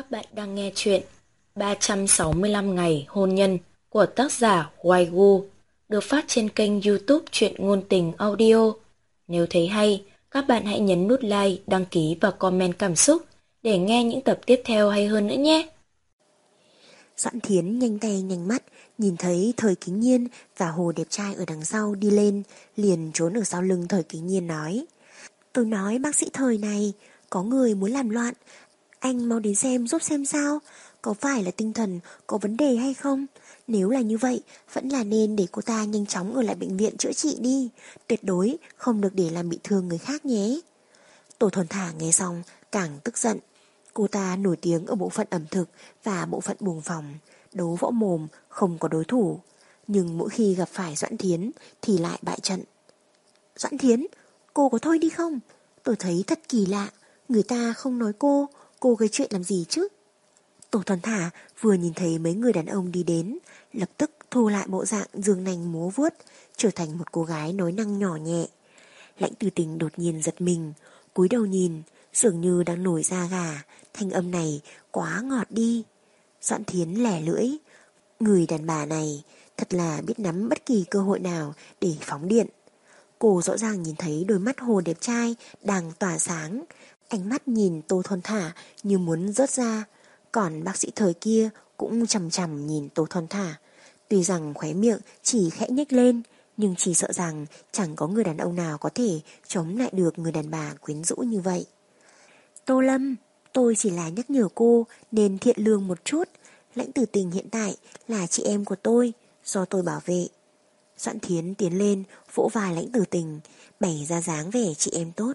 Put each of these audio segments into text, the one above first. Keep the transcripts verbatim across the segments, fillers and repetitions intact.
Các bạn đang nghe chuyện ba trăm sáu mươi lăm ngày hôn nhân của tác giả Hoài Gu, được phát trên kênh YouTube Truyện Ngôn Tình Audio. Nếu thấy hay, các bạn hãy nhấn nút like, đăng ký và comment cảm xúc để nghe những tập tiếp theo hay hơn nữa nhé. Doãn Thiến nhanh tay nhanh mắt, nhìn thấy Thời Kính Nhiên và Hồ đẹp trai ở đằng sau đi lên, liền trốn ở sau lưng Thời Kính Nhiên nói: "Tôi nói bác sĩ Thời này, có người muốn làm loạn, anh mau đến xem giúp xem sao, có phải là tinh thần có vấn đề hay không? Nếu là như vậy, vẫn là nên để cô ta nhanh chóng ở lại bệnh viện chữa trị đi, tuyệt đối không được để làm bị thương người khác nhé." Tổ Thuần Thả nghe xong càng tức giận. Cô ta nổi tiếng ở bộ phận ẩm thực và bộ phận buồng phòng, đấu võ mồm không có đối thủ, nhưng mỗi khi gặp phải Doãn Thiến thì lại bại trận. "Doãn Thiến, cô có thôi đi không? Tôi thấy thật kỳ lạ, người ta không nói cô, cô gây chuyện làm gì chứ?" Tổ Thuần Thả vừa nhìn thấy mấy người đàn ông đi đến, lập tức thu lại bộ dạng dương nanh múa vuốt, trở thành một cô gái nói năng nhỏ nhẹ. Lãnh Từ Tình đột nhiên giật mình, cúi đầu nhìn, dường như đang nổi da gà, thanh âm này quá ngọt đi. Doãn Thiến lẻ lưỡi, người đàn bà này thật là biết nắm bất kỳ cơ hội nào để phóng điện. Cô rõ ràng nhìn thấy đôi mắt Hồ đẹp trai đang tỏa sáng, ánh mắt nhìn Tô Thuần Thả như muốn rớt ra, còn bác sĩ Thời kia cũng chằm chằm nhìn Tô Thuần Thả. Tuy rằng khóe miệng chỉ khẽ nhếch lên, nhưng chỉ sợ rằng chẳng có người đàn ông nào có thể chống lại được người đàn bà quyến rũ như vậy. "Tô Lâm, tôi chỉ là nhắc nhở cô nên thiện lương một chút. Lãnh Tử Tình hiện tại là chị em của tôi, do tôi bảo vệ." Doãn Thiến tiến lên vỗ vai Lãnh Tử Tình, bày ra dáng vẻ chị em tốt.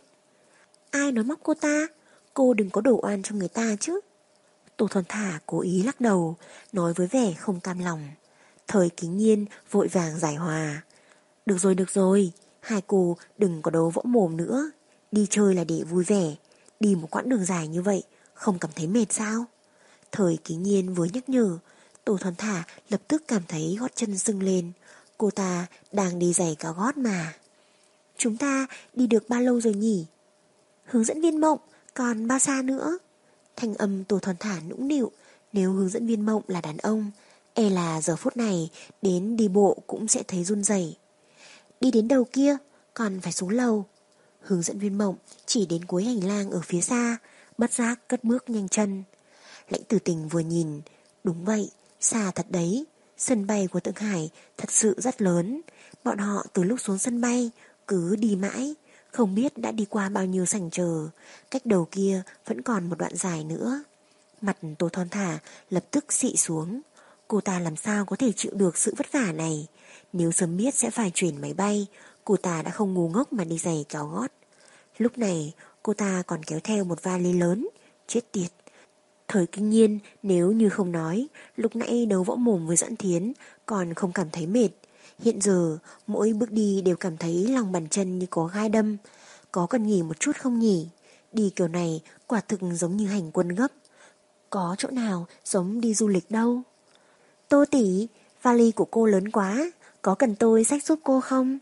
"Ai nói móc cô ta? Cô đừng có đổ oan cho người ta chứ." Tô Thuần Thả cố ý lắc đầu, nói với vẻ không cam lòng. Thời Kính Nhiên vội vàng giải hòa: "Được rồi được rồi, hai cô đừng có đấu võ mồm nữa. Đi chơi là để vui vẻ, đi một quãng đường dài như vậy không cảm thấy mệt sao?" Thời Kính Nhiên vừa nhắc nhở, Tô Thuần Thả lập tức cảm thấy gót chân sưng lên. Cô ta đang đi giày cao gót mà. "Chúng ta đi được bao lâu rồi nhỉ? Hướng dẫn viên Mộng, còn bao xa nữa?" Thanh âm Tô Thuần Thả nũng nịu. Nếu hướng dẫn viên Mộng là đàn ông, e là giờ phút này đến đi bộ cũng sẽ thấy run rẩy. "Đi đến đầu kia, còn phải xuống lầu." Hướng dẫn viên Mộng chỉ đến cuối hành lang ở phía xa, bất giác cất bước nhanh chân. Lãnh Tử Tình vừa nhìn, đúng vậy, xa thật đấy. Sân bay của Thượng Hải thật sự rất lớn. Bọn họ từ lúc xuống sân bay cứ đi mãi, không biết đã đi qua bao nhiêu sảnh chờ. Cách đầu kia vẫn còn một đoạn dài nữa. Mặt Tô Thon Thả lập tức xị xuống. Cô ta làm sao có thể chịu được sự vất vả này? Nếu sớm biết sẽ phải chuyển máy bay, cô ta đã không ngu ngốc mà đi giày cao gót. Lúc này cô ta còn kéo theo một vali lớn. Chết tiệt. Thời Kính Nhiên nếu như không nói, lúc nãy đấu võ mồm với Doãn Thiến còn không cảm thấy mệt. Hiện giờ mỗi bước đi đều cảm thấy lòng bàn chân như có gai đâm. Có cần nghỉ một chút không nhỉ? Đi kiểu này quả thực giống như hành quân gấp. Có chỗ nào giống đi du lịch đâu. "Tô tỷ, vali của cô lớn quá, có cần tôi xách giúp cô không?"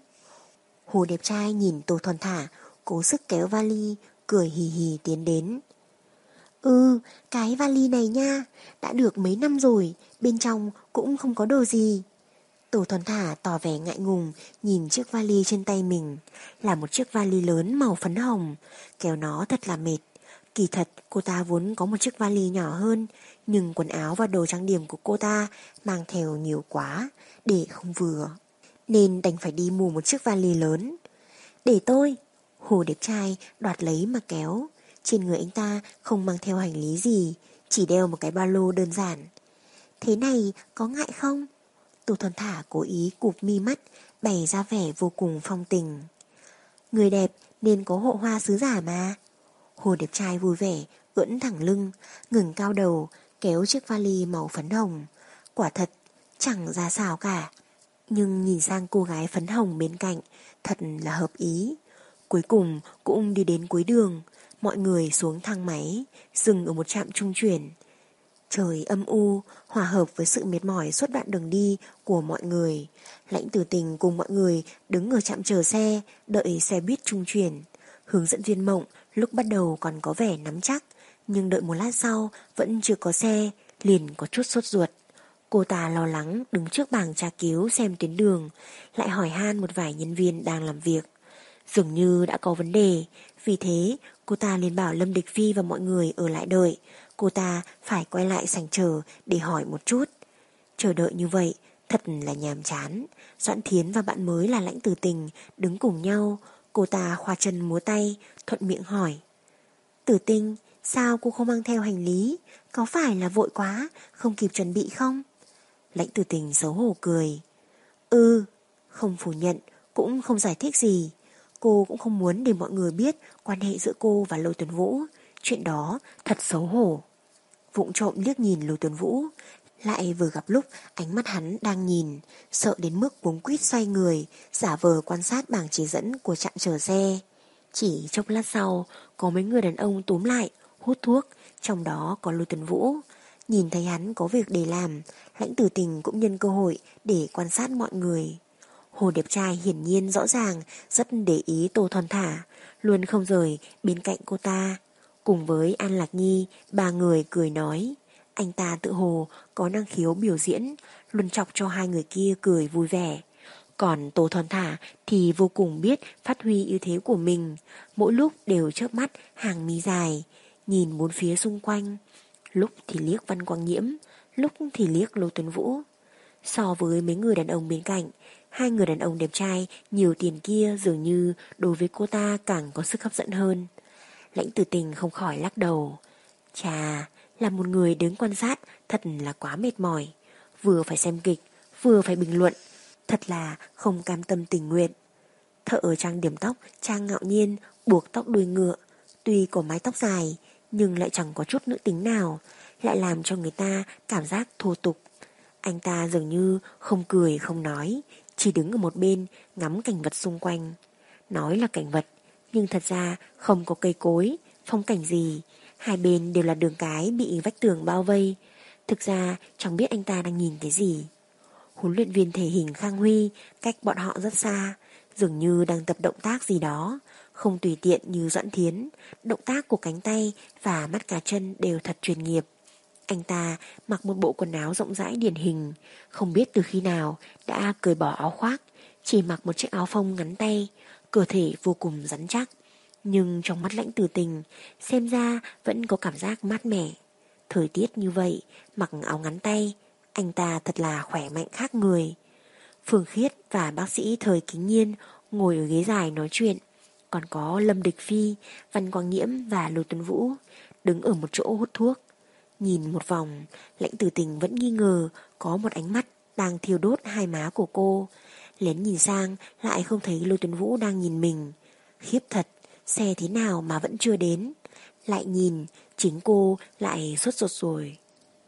Hồ đẹp trai nhìn Tô Thuần Thả cố sức kéo vali, cười hì hì tiến đến. "Ừ, cái vali này nha, đã được mấy năm rồi, bên trong cũng không có đồ gì." Tô Thuần Thả tỏ vẻ ngại ngùng nhìn chiếc vali trên tay mình. Là một chiếc vali lớn màu phấn hồng, kéo nó thật là mệt. Kỳ thật cô ta vốn có một chiếc vali nhỏ hơn, nhưng quần áo và đồ trang điểm của cô ta mang theo nhiều quá, để không vừa, nên đành phải đi mua một chiếc vali lớn. "Để tôi." Hồ đẹp trai đoạt lấy mà kéo. Trên người anh ta không mang theo hành lý gì, chỉ đeo một cái ba lô đơn giản. "Thế này có ngại không?" Tô Thuần Thả cố ý cụp mi mắt, bày ra vẻ vô cùng phong tình. "Người đẹp nên có hộ hoa sứ giả mà." Hồ đẹp trai vui vẻ ưỡn thẳng lưng, ngẩng cao đầu, kéo chiếc vali màu phấn hồng. Quả thật chẳng ra sao cả, nhưng nhìn sang cô gái phấn hồng bên cạnh thật là hợp ý. Cuối cùng cũng đi đến cuối đường. Mọi người xuống thang máy, dừng ở một trạm trung chuyển. Trời âm u, hòa hợp với sự mệt mỏi suốt đoạn đường đi của mọi người. Lãnh Tử Tình cùng mọi người đứng ở trạm chờ xe, đợi xe buýt trung chuyển. Hướng dẫn viên Mộng lúc bắt đầu còn có vẻ nắm chắc, Nhưng đợi một lát sau vẫn chưa có xe, liền có chút sốt ruột. Cô ta lo lắng đứng trước bảng tra cứu xem tuyến đường, lại hỏi han một vài nhân viên đang làm việc. Dường như đã có vấn đề, vì thế cô ta liền bảo Lâm Địch Phi và mọi người ở lại đợi. Cô ta phải quay lại sảnh chờ để hỏi một chút. Chờ đợi như vậy thật là nhàm chán. Doãn Thiến và bạn mới là Lãnh Tử Tình đứng cùng nhau. Cô ta khoa chân múa tay, thuận miệng hỏi: Tử Tình, sao cô không mang theo hành lý? Có phải là vội quá, không kịp chuẩn bị không? Lãnh Tử Tình xấu hổ cười: Ừ, không phủ nhận, cũng không giải thích gì. Cô cũng không muốn để mọi người biết quan hệ giữa cô và Lôi Tuấn Vũ. Chuyện đó thật xấu hổ. Vụng trộm liếc nhìn Lôi Tuấn Vũ, lại vừa gặp lúc ánh mắt hắn đang nhìn, sợ đến mức cuống quýt xoay người, giả vờ quan sát bảng chỉ dẫn của trạm chờ xe. Chỉ chốc lát sau, có mấy người đàn ông túm lại, hút thuốc, trong đó có Lôi Tuấn Vũ. Nhìn thấy hắn có việc để làm, Lãnh Tử Tình cũng nhân cơ hội để quan sát mọi người. Hồ đẹp trai hiển nhiên rõ ràng rất để ý Tô Thon Thả, luôn không rời bên cạnh cô ta. Cùng với An Lạc Nhi, ba người cười nói. Anh ta tự hồ có năng khiếu biểu diễn, luôn chọc cho hai người kia cười vui vẻ. Còn Tô Thon Thả thì vô cùng biết phát huy ưu thế của mình, mỗi lúc đều chớp mắt hàng mi dài, nhìn bốn phía xung quanh. Lúc thì liếc Văn Quang Nhiễm, lúc thì liếc Lô Tuấn Vũ. So với mấy người đàn ông bên cạnh, hai người đàn ông đẹp trai nhiều tiền kia dường như đối với cô ta càng có sức hấp dẫn hơn. Lãnh Tử Tình không khỏi lắc đầu. Chà, là một người đứng quan sát thật là quá mệt mỏi. Vừa phải xem kịch, vừa phải bình luận, thật là không cam tâm tình nguyện. Thợ trang điểm tóc Trang ngạo nhiên buộc tóc đuôi ngựa, tuy có mái tóc dài nhưng lại chẳng có chút nữ tính nào, lại làm cho người ta cảm giác thô tục. Anh ta dường như không cười không nói, chỉ đứng ở một bên ngắm cảnh vật xung quanh. Nói là cảnh vật, nhưng thật ra không có cây cối, phong cảnh gì. Hai bên đều là đường cái bị vách tường bao vây. Thực ra chẳng biết anh ta đang nhìn cái gì. Huấn luyện viên thể hình Khang Huy cách bọn họ rất xa, dường như đang tập động tác gì đó, không tùy tiện như Doãn Thiến. Động tác của cánh tay và mắt cá chân đều thật chuyên nghiệp. Anh ta mặc một bộ quần áo rộng rãi điển hình, không biết từ khi nào đã cởi bỏ áo khoác, chỉ mặc một chiếc áo phông ngắn tay, cơ thể vô cùng rắn chắc. Nhưng trong mắt Lãnh Tử Tình, xem ra vẫn có cảm giác mát mẻ. Thời tiết như vậy, mặc áo ngắn tay, anh ta thật là khỏe mạnh khác người. Phương Khiết và bác sĩ Thời Kính Nhiên ngồi ở ghế dài nói chuyện, còn có Lâm Địch Phi, Văn Quang Nhiễm và Lô Tuấn Vũ đứng ở một chỗ hút thuốc. Nhìn một vòng, Lãnh Tử Tình vẫn nghi ngờ có một ánh mắt đang thiêu đốt hai má của cô. Lén nhìn sang lại không thấy Lô Tuấn Vũ đang nhìn mình. Khiếp thật, xe thế nào mà vẫn chưa đến. Lại nhìn, chính cô lại sốt ruột rồi.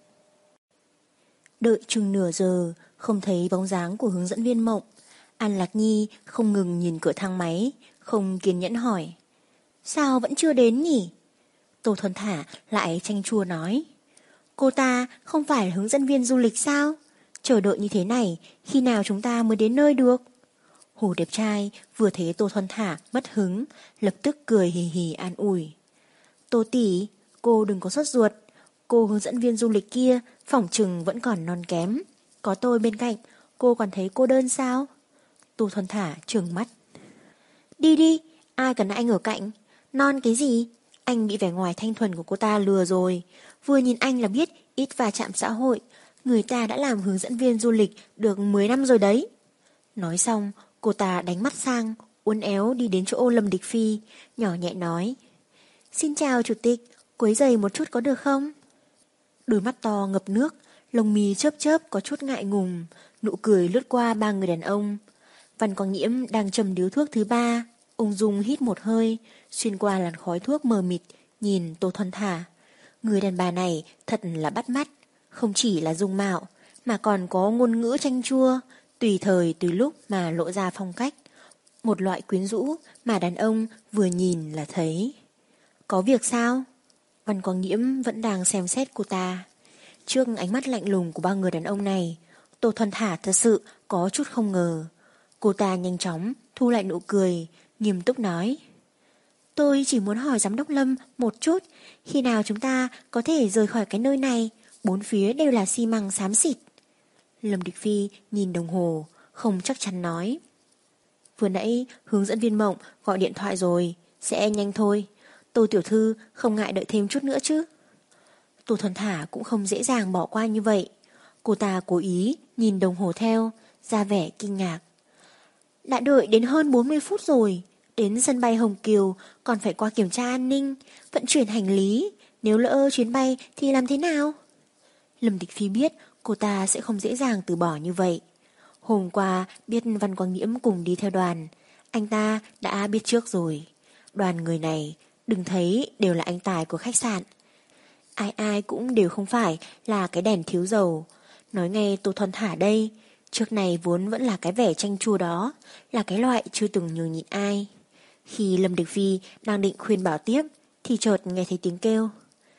Đợi chừng nửa giờ, không thấy bóng dáng của hướng dẫn viên Mộng. An Lạc Nhi không ngừng nhìn cửa thang máy, không kiên nhẫn hỏi. Sao vẫn chưa đến nhỉ? Tô Thon Thả lại chanh chua nói. Cô ta không phải là hướng dẫn viên du lịch sao? Chờ đợi như thế này, khi nào chúng ta mới đến nơi được? Hồ đẹp trai vừa thấy Tô Thon Thả mất hứng, lập tức cười hì hì an ủi. Tô tỷ, cô đừng có sốt ruột. Cô hướng dẫn viên du lịch kia phỏng chừng vẫn còn non kém. Có tôi bên cạnh, cô còn thấy cô đơn sao? Tô Thon Thả trừng mắt. Đi đi, ai cần anh ở cạnh? Non cái gì? Anh bị vẻ ngoài thanh thuần của cô ta lừa rồi. Vừa nhìn anh là biết ít va chạm xã hội. Người ta đã làm hướng dẫn viên du lịch được mười năm rồi đấy. Nói xong, cô ta đánh mắt sang, uốn éo đi đến chỗ Lâm Địch Phi, nhỏ nhẹ nói. Xin chào chủ tịch, quấy rầy một chút có được không? Đôi mắt to ngập nước, lông mi chớp chớp có chút ngại ngùng, nụ cười lướt qua ba người đàn ông. Văn Quang Nhiễm đang châm điếu thuốc thứ ba, ung dung hít một hơi, xuyên qua làn khói thuốc mờ mịt, nhìn Tô Thon Thả. Người đàn bà này thật là bắt mắt, không chỉ là dung mạo, mà còn có ngôn ngữ chanh chua, tùy thời tùy lúc mà lộ ra phong cách. Một loại quyến rũ mà đàn ông vừa nhìn là thấy. Có việc sao? Văn Quang Nhiễm vẫn đang xem xét cô ta. Trước ánh mắt lạnh lùng của ba người đàn ông này, Tô Thon Thả thật sự có chút không ngờ. Cô ta nhanh chóng thu lại nụ cười, nghiêm túc nói. Tôi chỉ muốn hỏi giám đốc Lâm một chút, khi nào chúng ta có thể rời khỏi cái nơi này, bốn phía đều là xi măng xám xịt. Lâm Địch Phi nhìn đồng hồ, không chắc chắn nói. Vừa nãy hướng dẫn viên Mộng gọi điện thoại rồi, sẽ nhanh thôi. Tô tiểu thư không ngại đợi thêm chút nữa chứ. Tô Thuần Thả cũng không dễ dàng bỏ qua như vậy. Cô ta cố ý nhìn đồng hồ theo, ra vẻ kinh ngạc. Đã đợi đến hơn bốn mươi phút rồi, đến sân bay Hồng Kiều còn phải qua kiểm tra an ninh, vận chuyển hành lý, nếu lỡ chuyến bay thì làm thế nào? Lâm Địch Phi biết cô ta sẽ không dễ dàng từ bỏ như vậy. Hôm qua biết Văn Quang Nhiễm cùng đi theo đoàn, anh ta đã biết trước rồi. Đoàn người này đừng thấy đều là anh tài của khách sạn. Ai ai cũng đều không phải là cái đèn thiếu dầu. Nói nghe Tô Thuần Thả đây, trước này vốn vẫn là cái vẻ chanh chua đó, là cái loại chưa từng nhường nhịn ai. Khi Lâm Địch Phi đang định khuyên bảo tiếp thì chợt nghe thấy tiếng kêu.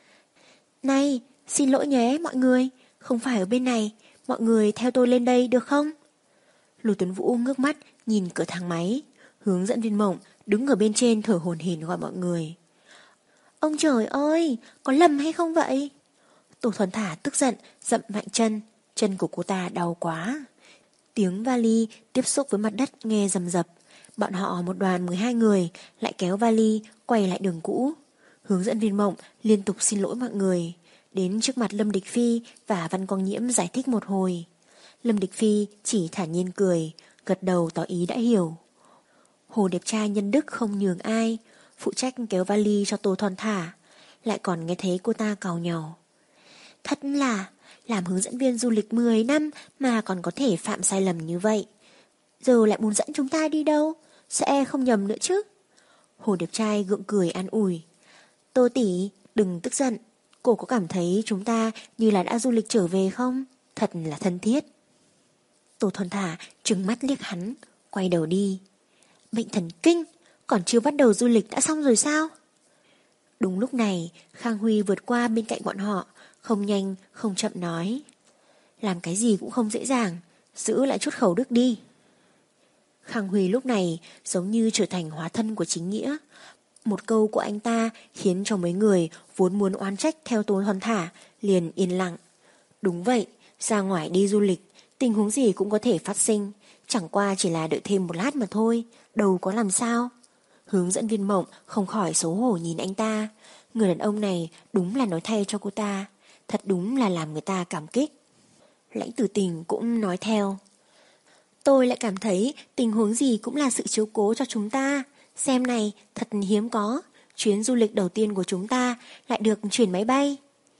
Này, xin lỗi nhé mọi người, không phải ở bên này, mọi người theo tôi lên đây được không? Lô Tuấn Vũ ngước mắt nhìn cửa thang máy, hướng dẫn viên Mộng đứng ở bên trên thở hổn hển gọi mọi người. Ông trời ơi, có lầm hay không vậy? Tô Thuần Thả tức giận dậm mạnh chân, chân của cô ta đau quá. Tiếng vali tiếp xúc với mặt đất nghe rầm rập. Bọn họ một đoàn mười hai người lại kéo vali quay lại đường cũ. Hướng dẫn viên Mộng liên tục xin lỗi mọi người, đến trước mặt Lâm Địch Phi và Văn Quang Nhiễm giải thích một hồi. Lâm Địch Phi chỉ thản nhiên cười, gật đầu tỏ ý đã hiểu. Hồ đẹp trai nhân đức không nhường ai, phụ trách kéo vali cho Tô Thuần Thả, lại còn nghe thấy cô ta càu nhàu. Thật là, làm hướng dẫn viên du lịch mười năm mà còn có thể phạm sai lầm như vậy. Giờ lại muốn dẫn chúng ta đi đâu, sẽ không nhầm nữa chứ? Hồ đẹp trai gượng cười an ủi. Tô tỷ, đừng tức giận, cô có cảm thấy chúng ta như là đã du lịch trở về không? Thật là thân thiết. Tô Thuần Thả trừng mắt liếc hắn, quay đầu đi. Bệnh thần kinh, còn chưa bắt đầu du lịch đã xong rồi sao? Đúng lúc này, Khang Huy vượt qua bên cạnh bọn họ, không nhanh không chậm nói. Làm cái gì cũng không dễ dàng, giữ lại chút khẩu đức đi. Khang Huy lúc này giống như trở thành hóa thân của chính nghĩa. Một câu của anh ta khiến cho mấy người vốn muốn oán trách theo Tô Thuần Thả liền yên lặng. Đúng vậy, ra ngoài đi du lịch, tình huống gì cũng có thể phát sinh, chẳng qua chỉ là đợi thêm một lát mà thôi, đâu có làm sao. Hướng dẫn viên Mộng không khỏi xấu hổ nhìn anh ta. Người đàn ông này đúng là nói thay cho cô ta, thật đúng là làm người ta cảm kích. Lãnh Tử Tình cũng nói theo. Tôi lại cảm thấy tình huống gì cũng là sự chiếu cố cho chúng ta. Xem này, thật hiếm có, chuyến du lịch đầu tiên của chúng ta lại được chuyển máy bay.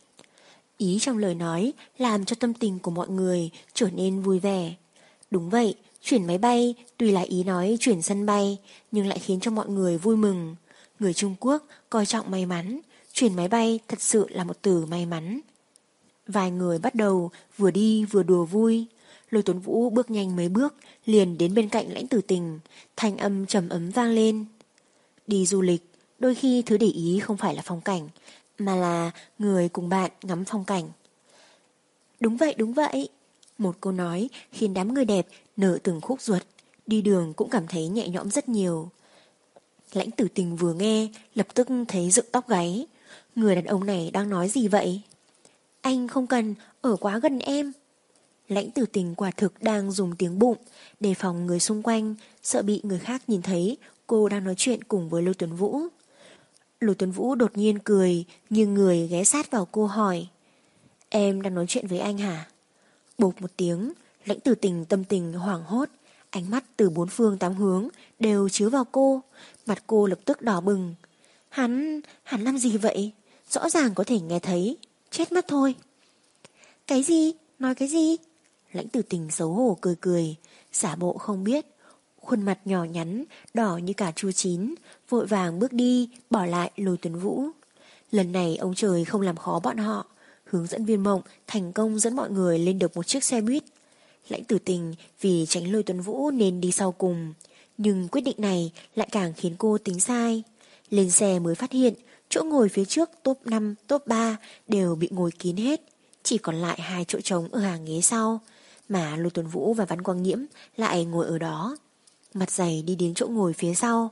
Ý trong lời nói làm cho tâm tình của mọi người trở nên vui vẻ. Đúng vậy, chuyển máy bay tuy là ý nói chuyển sân bay, nhưng lại khiến cho mọi người vui mừng. Người Trung Quốc coi trọng may mắn, chuyển máy bay thật sự là một từ may mắn. Vài người bắt đầu vừa đi vừa đùa vui. Lôi Tuấn Vũ bước nhanh mấy bước liền đến bên cạnh Lãnh Tử Tình, thanh âm trầm ấm vang lên. Đi du lịch, đôi khi thứ để ý không phải là phong cảnh, mà là người cùng bạn ngắm phong cảnh. Đúng vậy, đúng vậy. Một câu nói khiến đám người đẹp nở từng khúc ruột, đi đường cũng cảm thấy nhẹ nhõm rất nhiều. Lãnh Tử Tình vừa nghe, lập tức thấy dựng tóc gáy. Người đàn ông này đang nói gì vậy? Anh không cần ở quá gần em. Lãnh Tử Tình quả thực đang dùng tiếng bụng đề phòng người xung quanh, sợ bị người khác nhìn thấy cô đang nói chuyện cùng với Lôi Tuấn Vũ. Lôi Tuấn Vũ đột nhiên cười, nghiêng người ghé sát vào cô hỏi. Em đang nói chuyện với anh hả? Bộp một tiếng, Lãnh Tử Tình tâm tình hoảng hốt, ánh mắt từ bốn phương tám hướng đều chiếu vào cô, mặt cô lập tức đỏ bừng. Hắn, hắn làm gì vậy? Rõ ràng có thể nghe thấy, chết mất thôi. Cái gì? Nói cái gì? Lãnh Tử Tình xấu hổ cười cười, giả bộ không biết. Khuôn mặt nhỏ nhắn, đỏ như cả chua chín, vội vàng bước đi, bỏ lại Lôi Tuấn Vũ. Lần này ông trời không làm khó bọn họ. Hướng dẫn viên Mộng thành công dẫn mọi người lên được một chiếc xe buýt. Lãnh Tử Tình vì tránh Lôi Tuấn Vũ nên đi sau cùng, nhưng quyết định này lại càng khiến cô tính sai. Lên xe mới phát hiện chỗ ngồi phía trước top năm, top ba đều bị ngồi kín hết, chỉ còn lại hai chỗ trống ở hàng ghế sau, mà Lôi Tuấn Vũ và Văn Quang Nhiễm lại ngồi ở đó. Mặt dày đi đến chỗ ngồi phía sau,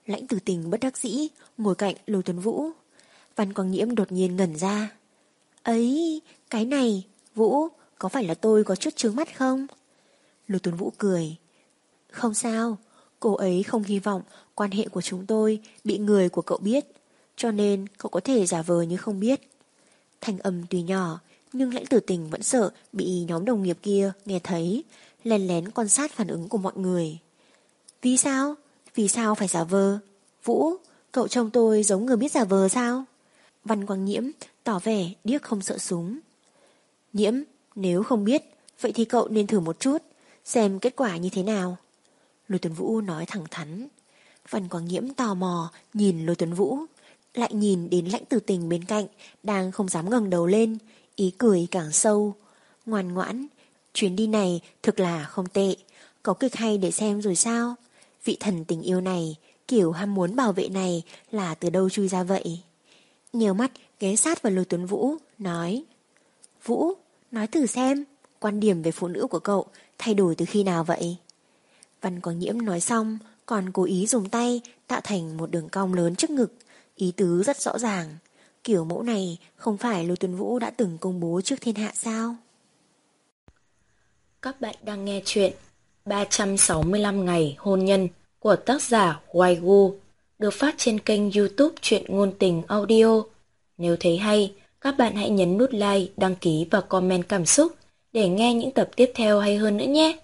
Lãnh Tử Tình bất đắc dĩ ngồi cạnh Lôi Tuấn Vũ. Văn Quang Nhiễm đột nhiên ngẩn ra. Ấy, cái này, Vũ, có phải là tôi có chút chướng mắt không? Lôi Tuấn Vũ cười. Không sao, cô ấy không hy vọng quan hệ của chúng tôi bị người của cậu biết, cho nên cậu có thể giả vờ như không biết. Thanh âm tuy nhỏ, nhưng Lãnh Tử Tình vẫn sợ bị nhóm đồng nghiệp kia nghe thấy, lén lén quan sát phản ứng của mọi người. Vì sao? Vì sao phải giả vờ? Vũ, cậu trông tôi giống người biết giả vờ sao? Văn Quang Nhiễm tỏ vẻ điếc không sợ súng. Nhiễm, nếu không biết, vậy thì cậu nên thử một chút, xem kết quả như thế nào. Lôi Tuấn Vũ nói thẳng thắn. Văn Quang Nhiễm tò mò nhìn Lôi Tuấn Vũ, lại nhìn đến Lãnh Tử Tình bên cạnh đang không dám ngẩng đầu lên, ý cười càng sâu. Ngoan ngoãn, chuyến đi này thực là không tệ, có kịch hay để xem rồi sao? Vị thần tình yêu này, kiểu ham muốn bảo vệ này là từ đâu chui ra vậy? Nhiều mắt ghé sát vào Lôi Tuấn Vũ, nói: Vũ, nói thử xem, quan điểm về phụ nữ của cậu thay đổi từ khi nào vậy? Văn Quang Nhiễm nói xong, còn cố ý dùng tay tạo thành một đường cong lớn trước ngực, ý tứ rất rõ ràng. Kiểu mẫu này không phải Lôi Tuấn Vũ đã từng công bố trước thiên hạ sao? Các bạn đang nghe chuyện ba trăm sáu mươi lăm ngày hôn nhân của tác giả Waigu, được phát trên kênh YouTube Truyện Ngôn Tình Audio. Nếu thấy hay, các bạn hãy nhấn nút like, đăng ký và comment cảm xúc để nghe những tập tiếp theo hay hơn nữa nhé.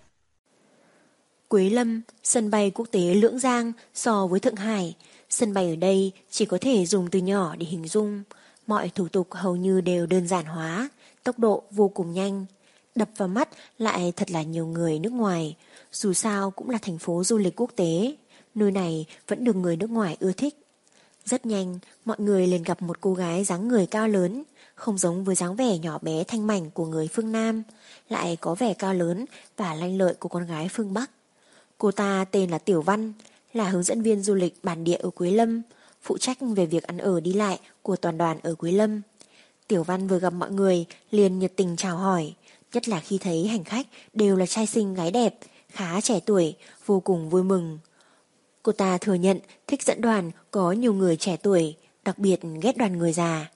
Quế Lâm, sân bay quốc tế Lưỡng Giang so với Thượng Hải, sân bay ở đây chỉ có thể dùng từ nhỏ để hình dung. Mọi thủ tục hầu như đều đơn giản hóa, tốc độ vô cùng nhanh. Đập vào mắt lại thật là nhiều người nước ngoài, dù sao cũng là thành phố du lịch quốc tế, nơi này vẫn được người nước ngoài ưa thích. Rất nhanh, mọi người liền gặp một cô gái dáng người cao lớn, không giống với dáng vẻ nhỏ bé thanh mảnh của người phương Nam, lại có vẻ cao lớn và lanh lợi của con gái phương Bắc. Cô ta tên là Tiểu Văn, là hướng dẫn viên du lịch bản địa ở Quế Lâm, phụ trách về việc ăn ở đi lại của toàn đoàn ở Quế Lâm. Tiểu Văn vừa gặp mọi người liền nhiệt tình chào hỏi, nhất là khi thấy hành khách đều là trai xinh gái đẹp, khá trẻ tuổi, vô cùng vui mừng. Cô ta thừa nhận thích dẫn đoàn có nhiều người trẻ tuổi, đặc biệt ghét đoàn người già.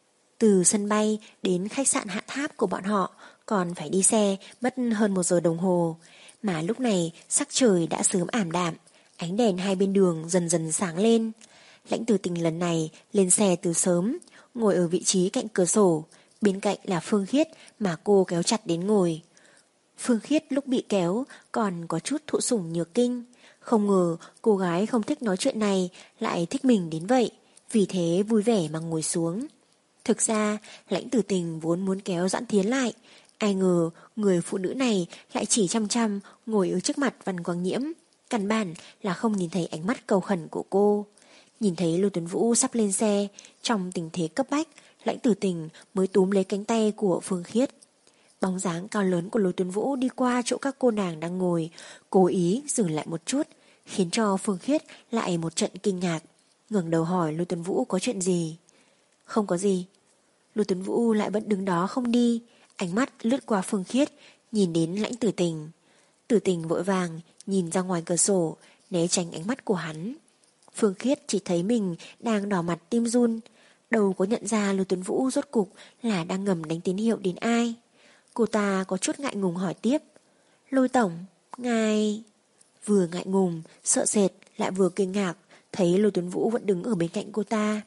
Từ sân bay đến khách sạn Hạ Tháp của bọn họ còn phải đi xe mất hơn một giờ đồng hồ, mà lúc này sắc trời đã sớm ảm đạm, ánh đèn hai bên đường dần dần sáng lên. Lãnh Tử Tình lần này lên xe từ sớm, ngồi ở vị trí cạnh cửa sổ, bên cạnh là Phương Khiết mà cô kéo chặt đến ngồi. Phương Khiết lúc bị kéo còn có chút thụ sủng nhược kinh, không ngờ cô gái không thích nói chuyện này lại thích mình đến vậy, vì thế vui vẻ mà ngồi xuống. Thực ra Lãnh Tử Tình vốn muốn kéo Doãn Thiến lại, ai ngờ người phụ nữ này lại chỉ chăm chăm ngồi ở trước mặt Văn Quang Nhiễm, căn bản là không nhìn thấy ánh mắt cầu khẩn của cô. Nhìn thấy Lôi Tuấn Vũ sắp lên xe, trong tình thế cấp bách, Lãnh Tử Tình mới túm lấy cánh tay của Phương Khiết. Bóng dáng cao lớn của Lôi Tuấn Vũ đi qua chỗ các cô nàng đang ngồi, cố ý dừng lại một chút, khiến cho Phương Khiết lại một trận kinh ngạc, ngẩng đầu hỏi Lôi Tuấn Vũ có chuyện gì. Không có gì. Lôi Tuấn Vũ lại vẫn đứng đó không đi, ánh mắt lướt qua Phương Khiết, nhìn đến Lãnh Tử Tình. Tử Tình vội vàng nhìn ra ngoài cửa sổ, né tránh ánh mắt của hắn. Phương Khiết chỉ thấy mình đang đỏ mặt tim run, đâu có nhận ra Lôi Tuấn Vũ rốt cục là đang ngầm đánh tín hiệu đến ai. Cô ta có chút ngại ngùng hỏi tiếp. Lôi tổng, ngài... Vừa ngại ngùng, sợ sệt, lại vừa kinh ngạc, thấy Lôi Tuấn Vũ vẫn đứng ở bên cạnh cô ta.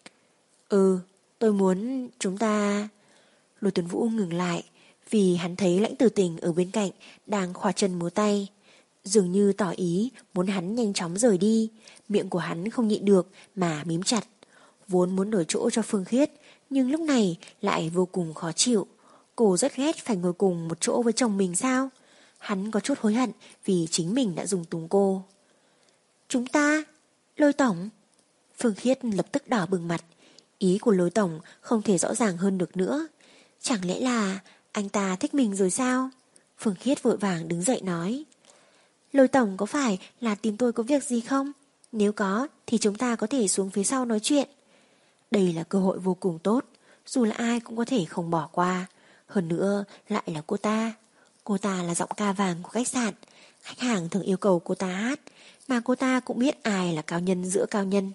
Ừ, tôi muốn chúng ta... Lôi Tuấn Vũ ngừng lại, vì hắn thấy Lãnh Tử Tình ở bên cạnh đang khoa chân múa tay, dường như tỏ ý muốn hắn nhanh chóng rời đi. Miệng của hắn không nhịn được mà mím chặt, vốn muốn đổi chỗ cho Phương Khiết, nhưng lúc này lại vô cùng khó chịu. Cô rất ghét phải ngồi cùng một chỗ với chồng mình sao? Hắn có chút hối hận vì chính mình đã dùng túng cô. Chúng ta? Lôi tổng? Phương Khiết lập tức đỏ bừng mặt. Ý của Lôi tổng không thể rõ ràng hơn được nữa. Chẳng lẽ là anh ta thích mình rồi sao? Phương Khiết vội vàng đứng dậy nói. Lôi tổng có phải là tìm tôi có việc gì không? Nếu có thì chúng ta có thể xuống phía sau nói chuyện. Đây là cơ hội vô cùng tốt, dù là ai cũng có thể không bỏ qua. Hơn nữa lại là cô ta. Cô ta là giọng ca vàng của khách sạn, khách hàng thường yêu cầu cô ta hát, mà cô ta cũng biết ai là cao nhân giữa cao nhân.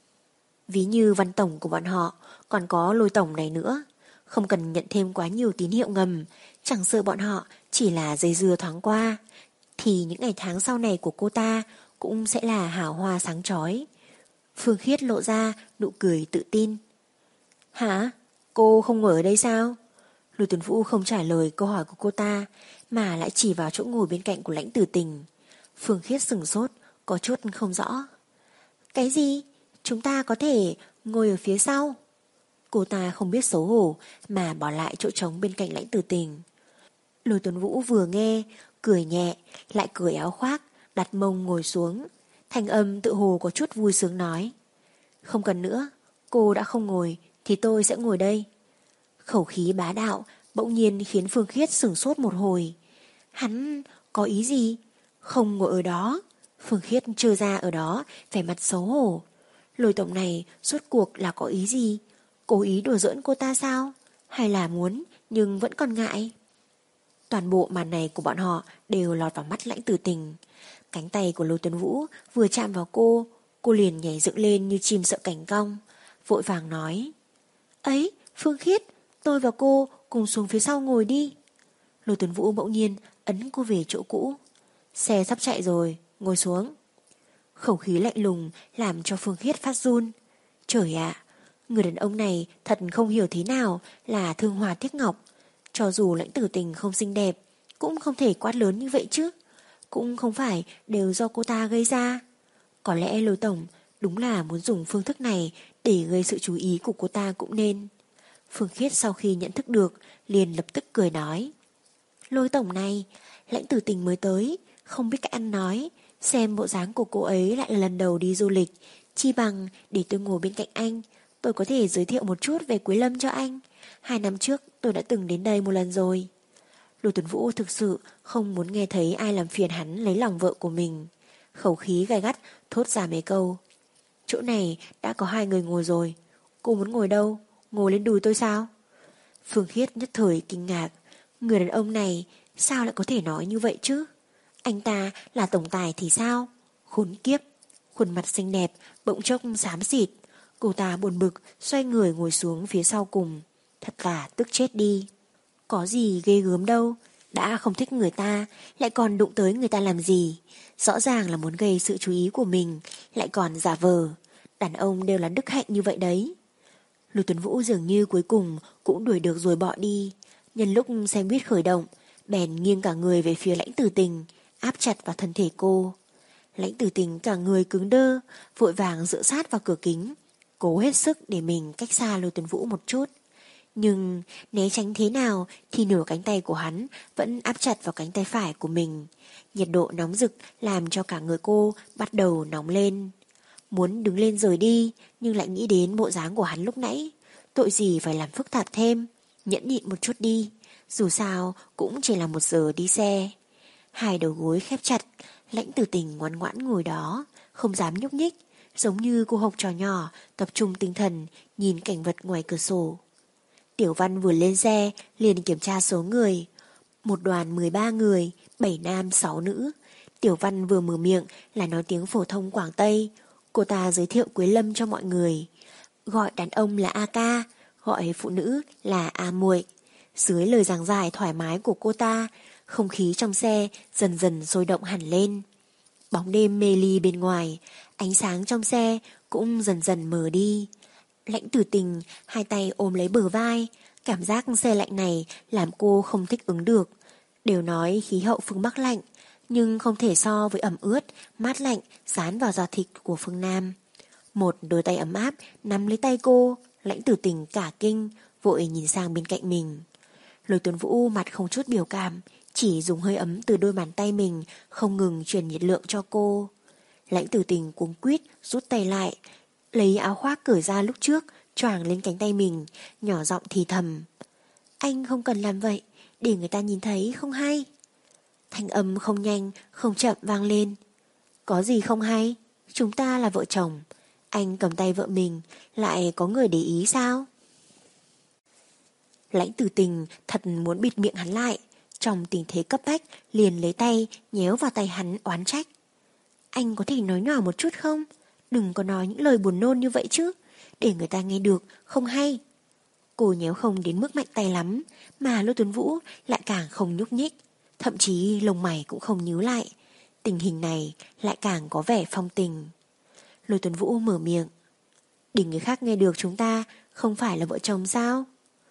Ví như Văn tổng của bọn họ, còn có Lôi tổng này nữa, không cần nhận thêm quá nhiều tín hiệu ngầm, chẳng sợ bọn họ chỉ là dây dưa thoáng qua, thì những ngày tháng sau này của cô ta cũng sẽ là hào hoa sáng chói. Phương Khiết lộ ra nụ cười tự tin. Hả? Cô không ngồi ở đây sao? Lôi Tuấn Vũ không trả lời câu hỏi của cô ta, mà lại chỉ vào chỗ ngồi bên cạnh của Lãnh Tử Tình. Phương Khiết sửng sốt, có chút không rõ. Cái gì? Chúng ta có thể ngồi ở phía sau? Cô ta không biết xấu hổ mà bỏ lại chỗ trống bên cạnh Lãnh Tử Tình. Lôi Tuấn Vũ vừa nghe, cười nhẹ, lại cởi áo khoác, đặt mông ngồi xuống. Thanh âm tự hồ có chút vui sướng nói. Không cần nữa, cô đã không ngồi thì tôi sẽ ngồi đây. Khẩu khí bá đạo bỗng nhiên khiến Phương Khiết sửng sốt một hồi. Hắn có ý gì? Không ngồi ở đó. Phương Khiết trơ ra ở đó, vẻ mặt xấu hổ. Lôi tổng này rốt cuộc là có ý gì? Cố ý đùa giỡn cô ta sao? Hay là muốn nhưng vẫn còn ngại? Toàn bộ màn này của bọn họ đều lọt vào mắt Lãnh Tử Tình. Cánh tay của Lôi Tuấn Vũ vừa chạm vào cô, cô liền nhảy dựng lên như chim sợ cảnh cong, vội vàng nói. Ấy, Phương Khiết, tôi và cô cùng xuống phía sau ngồi đi. Lôi Tuấn Vũ bỗng nhiên ấn cô về chỗ cũ. Xe sắp chạy rồi, ngồi xuống. Khẩu khí lạnh lùng làm cho Phương Khiết phát run. Trời ạ, người đàn ông này thật không hiểu thế nào là thương hoa tiếc ngọc. Cho dù Lãnh Tử Tình không xinh đẹp, cũng không thể quát lớn như vậy chứ. Cũng không phải đều do cô ta gây ra. Có lẽ Lôi tổng đúng là muốn dùng phương thức này để gây sự chú ý của cô ta cũng nên. Phương Khiết sau khi nhận thức được liền lập tức cười nói. Lôi tổng này, Lãnh Tử Tình mới tới, không biết cách ăn nói. Xem bộ dáng của cô ấy lại là lần đầu đi du lịch, chi bằng để tôi ngồi bên cạnh anh. Tôi có thể giới thiệu một chút về Quế Lâm cho anh. Hai năm trước tôi đã từng đến đây một lần rồi. Lôi Tuấn Vũ thực sự không muốn nghe thấy ai làm phiền hắn lấy lòng vợ của mình. Khẩu khí gai gắt thốt ra mấy câu. Chỗ này đã có hai người ngồi rồi. Cô muốn ngồi đâu? Ngồi lên đùi tôi sao? Phương Khiết nhất thời kinh ngạc. Người đàn ông này sao lại có thể nói như vậy chứ? Anh ta là tổng tài thì sao? Khốn kiếp. Khuôn mặt xinh đẹp bỗng chốc xám xịt. Cô ta buồn bực xoay người ngồi xuống phía sau cùng. Thật là tức chết đi. Có gì ghê gớm đâu. Đã không thích người ta lại còn đụng tới người ta làm gì? Rõ ràng là muốn gây sự chú ý của mình, lại còn giả vờ. Đàn ông đều là đức hạnh như vậy đấy. Lôi Tuấn Vũ dường như cuối cùng cũng đuổi được rồi bỏ đi. Nhân lúc xe buýt khởi động, bèn nghiêng cả người về phía Lãnh Tử Tình, áp chặt vào thân thể cô. Lãnh Tử Tình cả người cứng đơ, vội vàng dựa sát vào cửa kính, cố hết sức để mình cách xa Lôi Tuấn Vũ một chút. Nhưng né tránh thế nào thì nửa cánh tay của hắn vẫn áp chặt vào cánh tay phải của mình. Nhiệt độ nóng rực làm cho cả người cô bắt đầu nóng lên. Muốn đứng lên rời đi, nhưng lại nghĩ đến bộ dáng của hắn lúc nãy. Tội gì phải làm phức tạp thêm, nhẫn nhịn một chút đi. Dù sao cũng chỉ là một giờ đi xe. Hai đầu gối khép chặt, Lãnh Tử Tình ngoan ngoãn ngồi đó, không dám nhúc nhích, giống như cô học trò nhỏ tập trung tinh thần nhìn cảnh vật ngoài cửa sổ. Tiểu Văn vừa lên xe liền kiểm tra số người. Một đoàn mười ba người, bảy nam sáu nữ. Tiểu Văn vừa mở miệng là nói tiếng phổ thông Quảng Tây. Cô ta giới thiệu Quế Lâm cho mọi người. Gọi đàn ông là A ca, gọi phụ nữ là A muội. Dưới lời giảng giải thoải mái của cô ta, không khí trong xe dần dần sôi động hẳn lên. Bóng đêm mê ly bên ngoài, ánh sáng trong xe cũng dần dần mờ đi. Lãnh Tử Tình hai tay ôm lấy bờ vai, cảm giác xe lạnh này làm cô không thích ứng được. Đều nói khí hậu phương Bắc lạnh, nhưng không thể so với ẩm ướt, mát lạnh dán vào da thịt của phương Nam. Một đôi tay ấm áp nắm lấy tay cô, Lãnh Tử Tình cả kinh, vội nhìn sang bên cạnh mình. Lôi Tuấn Vũ mặt không chút biểu cảm, chỉ dùng hơi ấm từ đôi bàn tay mình không ngừng truyền nhiệt lượng cho cô. Lãnh Tử Tình cuống quýt rút tay lại, lấy áo khoác cởi ra lúc trước choàng lên cánh tay mình, nhỏ giọng thì thầm. Anh không cần làm vậy, để người ta nhìn thấy không hay. Thanh âm không nhanh, không chậm vang lên. Có gì không hay? Chúng ta là vợ chồng. Anh cầm tay vợ mình, lại có người để ý sao? Lãnh Tử Tình thật muốn bịt miệng hắn lại. Trong tình thế cấp bách liền lấy tay nhéo vào tay hắn oán trách. anh có thể nói nhỏ một chút không? Đừng có nói những lời buồn nôn như vậy chứ, để người ta nghe được, không hay. Cô nhéo không đến mức mạnh tay lắm, mà Lôi Tuấn Vũ lại càng không nhúc nhích, thậm chí lông mày cũng không nhíu lại. Tình hình này lại càng có vẻ phong tình. Lôi Tuấn Vũ mở miệng. Để người khác nghe được chúng ta không phải là vợ chồng sao?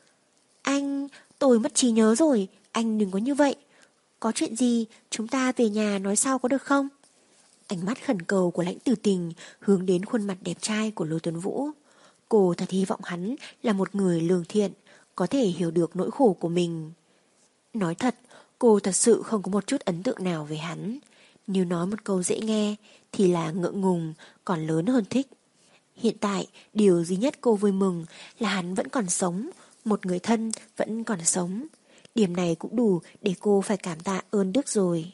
Anh, tôi mất trí nhớ rồi, anh đừng có như vậy. Có chuyện gì chúng ta về nhà nói sau có được không? Ánh mắt khẩn cầu của Lãnh Tử Tình hướng đến khuôn mặt đẹp trai của Lôi Tuấn Vũ. Cô thật hy vọng hắn là một người lương thiện, có thể hiểu được nỗi khổ của mình. Nói thật, cô thật sự không có một chút ấn tượng nào về hắn. Nếu nói một câu dễ nghe thì là ngượng ngùng, còn lớn hơn thích. Hiện tại, điều duy nhất cô vui mừng là hắn vẫn còn sống, một người thân vẫn còn sống. Điểm này cũng đủ để cô phải cảm tạ ơn đức rồi.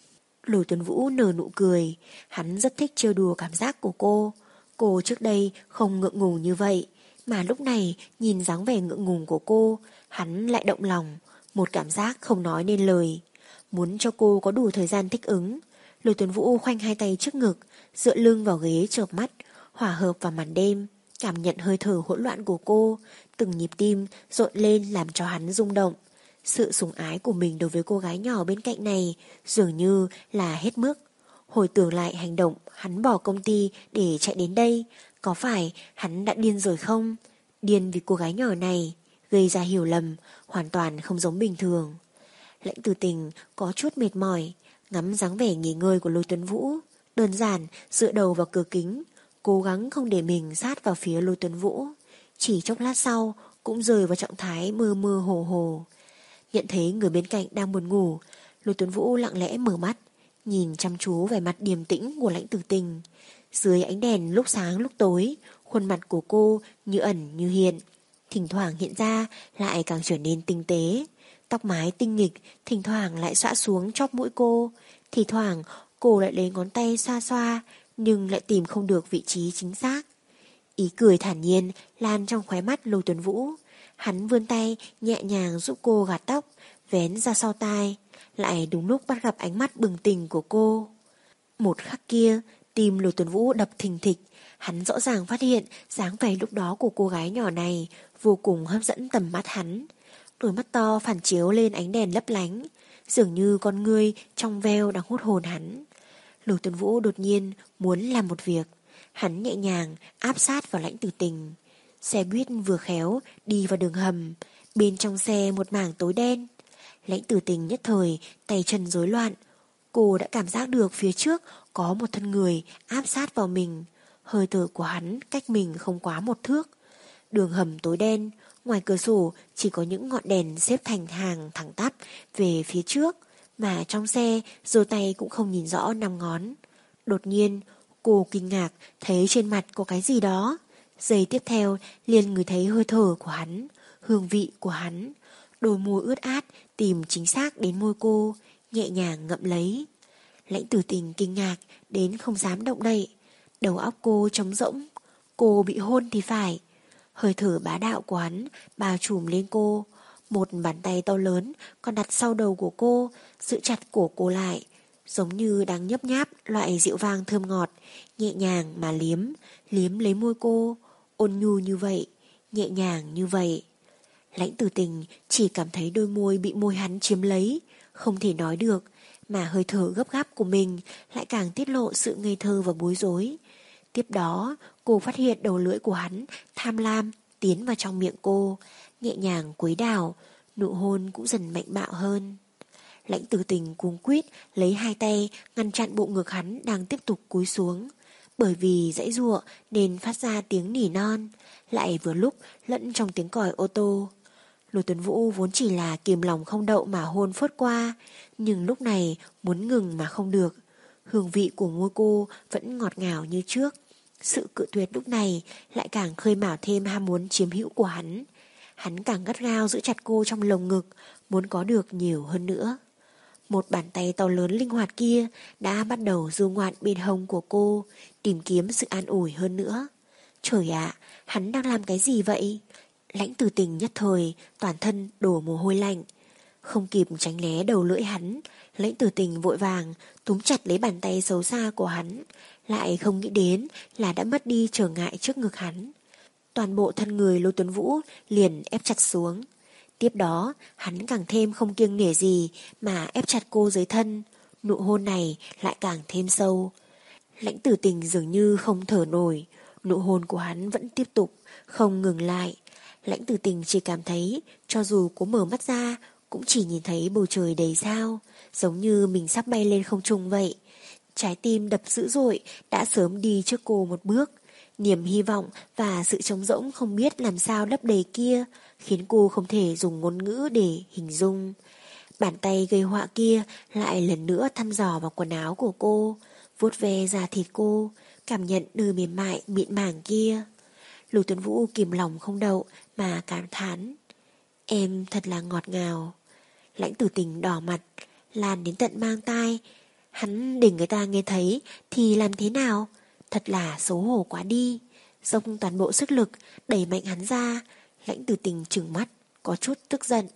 Lôi Tuấn Vũ nở nụ cười, hắn rất thích trêu đùa cảm giác của cô. Cô trước đây không ngượng ngùng như vậy, mà lúc này nhìn dáng vẻ ngượng ngùng của cô, hắn lại động lòng, một cảm giác không nói nên lời. Muốn cho cô có đủ thời gian thích ứng, Lôi Tuấn Vũ khoanh hai tay trước ngực, dựa lưng vào ghế chợp mắt, hòa hợp vào màn đêm, cảm nhận hơi thở hỗn loạn của cô, từng nhịp tim rộn lên làm cho hắn rung động. Sự sủng ái của mình đối với cô gái nhỏ bên cạnh này dường như là hết mức. Hồi tưởng lại hành động hắn bỏ công ty để chạy đến đây, có phải hắn đã điên rồi không? Điên vì cô gái nhỏ này, gây ra hiểu lầm, hoàn toàn không giống bình thường. Lãnh Tử Tình có chút mệt mỏi, ngắm dáng vẻ nghỉ ngơi của Lôi Tuấn Vũ, đơn giản dựa đầu vào cửa kính, cố gắng không để mình sát vào phía Lôi Tuấn Vũ. Chỉ chốc lát sau cũng rơi vào trạng thái mơ mơ hồ hồ. Nhận thấy người bên cạnh đang buồn ngủ, Lôi Tuấn Vũ lặng lẽ mở mắt, nhìn chăm chú về mặt điềm tĩnh của Lãnh Tử Tình. Dưới ánh đèn lúc sáng lúc tối, khuôn mặt của cô như ẩn như hiện, thỉnh thoảng hiện ra lại càng trở nên tinh tế. Tóc mái tinh nghịch thỉnh thoảng lại xõa xuống chóp mũi cô, thì thoảng cô lại lấy ngón tay xoa xoa, nhưng lại tìm không được vị trí chính xác. Ý cười thản nhiên lan trong khóe mắt Lôi Tuấn Vũ. Hắn vươn tay nhẹ nhàng giúp cô gạt tóc, vén ra sau tai, lại đúng lúc bắt gặp ánh mắt bừng tỉnh của cô. Một khắc kia, tim Lôi Tuấn Vũ đập thình thịch, hắn rõ ràng phát hiện dáng vẻ lúc đó của cô gái nhỏ này vô cùng hấp dẫn tầm mắt hắn. Đôi mắt to phản chiếu lên ánh đèn lấp lánh, dường như con ngươi trong veo đang hút hồn hắn. Lôi Tuấn Vũ đột nhiên muốn làm một việc, hắn nhẹ nhàng áp sát vào Lãnh Tử Tình. Xe buýt vừa khéo đi vào đường hầm, bên trong xe một mảng tối đen. Lãnh Tử Tình nhất thời tay chân rối loạn, cô đã cảm giác được phía trước có một thân người áp sát vào mình, hơi thở của hắn cách mình không quá một thước. Đường hầm tối đen, ngoài cửa sổ chỉ có những ngọn đèn xếp thành hàng thẳng tắp về phía trước, mà trong xe giơ tay cũng không nhìn rõ năm ngón. Đột nhiên cô kinh ngạc thấy trên mặt có cái gì đó. Giây tiếp theo liền ngửi thấy hơi thở của hắn, hương vị của hắn. Đôi môi ướt át tìm chính xác đến môi cô, nhẹ nhàng ngậm lấy. Lãnh Tử Tình kinh ngạc đến không dám động đậy. Đầu óc cô trống rỗng, cô bị hôn thì phải. Hơi thở bá đạo của hắn bao trùm lên cô. Một bàn tay to lớn còn đặt sau đầu của cô, giữ chặt cổ cô lại, giống như đang nhấp nháp loại rượu vang thơm ngọt, nhẹ nhàng mà liếm, liếm lấy môi cô, ôn nhu như vậy, nhẹ nhàng như vậy. Lãnh Tử Tình chỉ cảm thấy đôi môi bị môi hắn chiếm lấy, không thể nói được, mà hơi thở gấp gáp của mình lại càng tiết lộ sự ngây thơ và bối rối. Tiếp đó, cô phát hiện đầu lưỡi của hắn tham lam tiến vào trong miệng cô, nhẹ nhàng quấy đảo, nụ hôn cũng dần mạnh bạo hơn. Lãnh Tử Tình cuống quýt lấy hai tay ngăn chặn bộ ngực hắn đang tiếp tục cúi xuống, bởi vì giãy giụa nên phát ra tiếng nỉ non, lại vừa lúc lẫn trong tiếng còi ô tô. Lôi Tuấn Vũ vốn chỉ là kìm lòng không đậu mà hôn phớt qua, nhưng lúc này muốn ngừng mà không được. Hương vị của môi cô vẫn ngọt ngào như trước. Sự cự tuyệt lúc này lại càng khơi mào thêm ham muốn chiếm hữu của hắn. Hắn càng gắt gao giữ chặt cô trong lồng ngực, muốn có được nhiều hơn nữa. Một bàn tay to lớn linh hoạt kia đã bắt đầu du ngoạn bên hông của cô, tìm kiếm sự an ủi hơn nữa. Trời ạ, hắn đang làm cái gì vậy? Lãnh Tử Tình nhất thời toàn thân đổ mồ hôi lạnh. Không kịp tránh né đầu lưỡi hắn, Lãnh Tử Tình vội vàng túm chặt lấy bàn tay xấu xa của hắn, lại không nghĩ đến là đã mất đi trở ngại trước ngực hắn. Toàn bộ thân người Lôi Tuấn Vũ liền ép chặt xuống. Tiếp đó, hắn càng thêm không kiêng nể gì mà ép chặt cô dưới thân. Nụ hôn này lại càng thêm sâu. Lãnh Tử Tình dường như không thở nổi. Nụ hôn của hắn vẫn tiếp tục, không ngừng lại. Lãnh Tử Tình chỉ cảm thấy cho dù có mở mắt ra cũng chỉ nhìn thấy bầu trời đầy sao, giống như mình sắp bay lên không trung vậy. Trái tim đập dữ dội đã sớm đi trước cô một bước. Niềm hy vọng và sự trống rỗng không biết làm sao lấp đầy kia khiến cô không thể dùng ngôn ngữ để hình dung. Bàn tay gây họa kia lại lần nữa thăm dò vào quần áo của cô, vuốt ve da thịt cô, cảm nhận nơi mềm mại mịn màng kia. Lôi Tuấn Vũ kìm lòng không đậu mà cảm thán: em thật là ngọt ngào. Lãnh Tử Tình đỏ mặt, lan đến tận mang tai. Hắn để người ta nghe thấy thì làm thế nào? Thật là xấu hổ quá đi. Dốc toàn bộ sức lực đẩy mạnh hắn ra. Lãnh Tử Tình trừng mắt, có chút tức giận.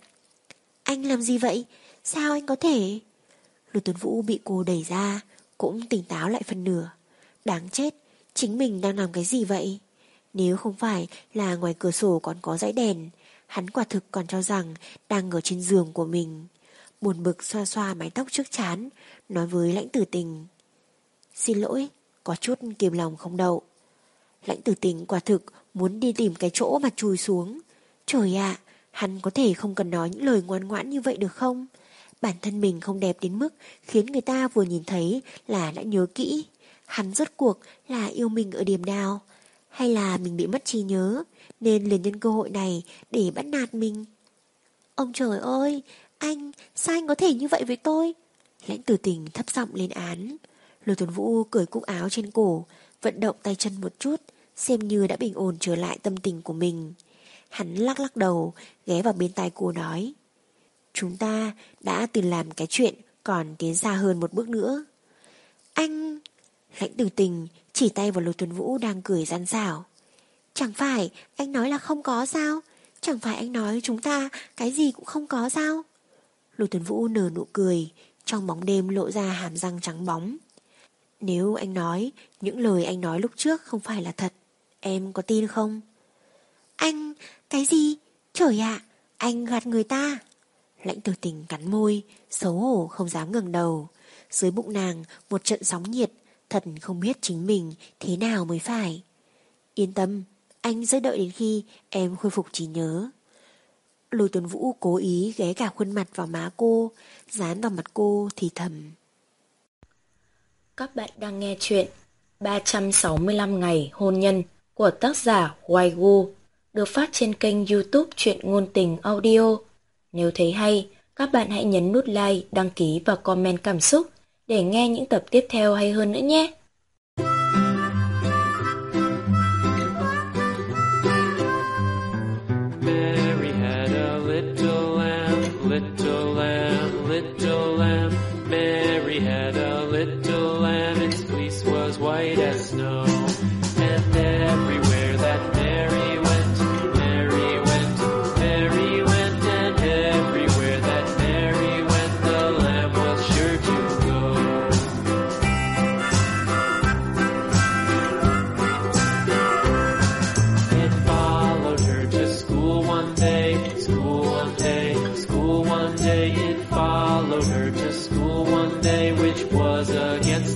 Anh làm gì vậy? Sao anh có thể? Lôi Tuấn Vũ bị cô đẩy ra, cũng tỉnh táo lại phần nửa. Đáng chết, chính mình đang làm cái gì vậy? Nếu không phải là ngoài cửa sổ còn có dãy đèn, hắn quả thực còn cho rằng đang ở trên giường của mình. Buồn bực xoa xoa mái tóc trước trán, nói với Lãnh Tử Tình: xin lỗi, có chút kiềm lòng không đậu. Lãnh Tử Tình quả thực muốn đi tìm cái chỗ mà chui xuống. Trời ạ, hắn có thể không cần nói những lời ngoan ngoãn như vậy được không? Bản thân mình không đẹp đến mức khiến người ta vừa nhìn thấy là đã nhớ kỹ. Hắn rốt cuộc là yêu mình ở điểm nào? Hay là mình bị mất trí nhớ nên liền nhân cơ hội này để bắt nạt mình? Ông trời ơi, anh, sao anh có thể như vậy với tôi? Lãnh Tử Tình thấp giọng lên án. Lôi Tuấn Vũ cởi cúc áo trên cổ, vận động tay chân một chút, xem như đã bình ổn trở lại tâm tình của mình. Hắn lắc lắc đầu, ghé vào bên tai cô nói: chúng ta đã từng làm cái chuyện còn tiến xa hơn một bước nữa. Anh... Lãnh Tử Tình chỉ tay vào Lôi Tuấn Vũ đang cười gian xảo. Chẳng phải anh nói là không có sao? Chẳng phải anh nói chúng ta cái gì cũng không có sao? Lôi Tuấn Vũ nở nụ cười, trong bóng đêm lộ ra hàm răng trắng bóng. Nếu anh nói những lời anh nói lúc trước không phải là thật, em có tin không? Anh... cái gì? Trời ạ, anh gạt người ta. Lãnh Tử Tình cắn môi, xấu hổ không dám ngẩng đầu. Dưới bụng nàng một trận sóng nhiệt, thật không biết chính mình thế nào mới phải. Yên tâm, anh sẽ đợi đến khi em khôi phục trí nhớ. Lôi Tuấn Vũ cố ý ghé cả khuôn mặt vào má cô, dán vào mặt cô thì thầm. Các bạn đang nghe chuyện ba trăm sáu mươi lăm ngày hôn nhân của tác giả Hoài Gu, được phát trên kênh YouTube Truyện Ngôn Tình Audio. Nếu thấy hay, các bạn hãy nhấn nút like, đăng ký và comment cảm xúc để nghe những tập tiếp theo hay hơn nữa nhé. Mary had a little lamb, little lamb, little lamb. Mary had a little lamb, its fleece was white as snow. And everywhere that Mary went, Mary went, Mary went, and everywhere that Mary went, the lamb was sure to go. It followed her to school one day, school one day, school one day. It followed her to school one day, which was against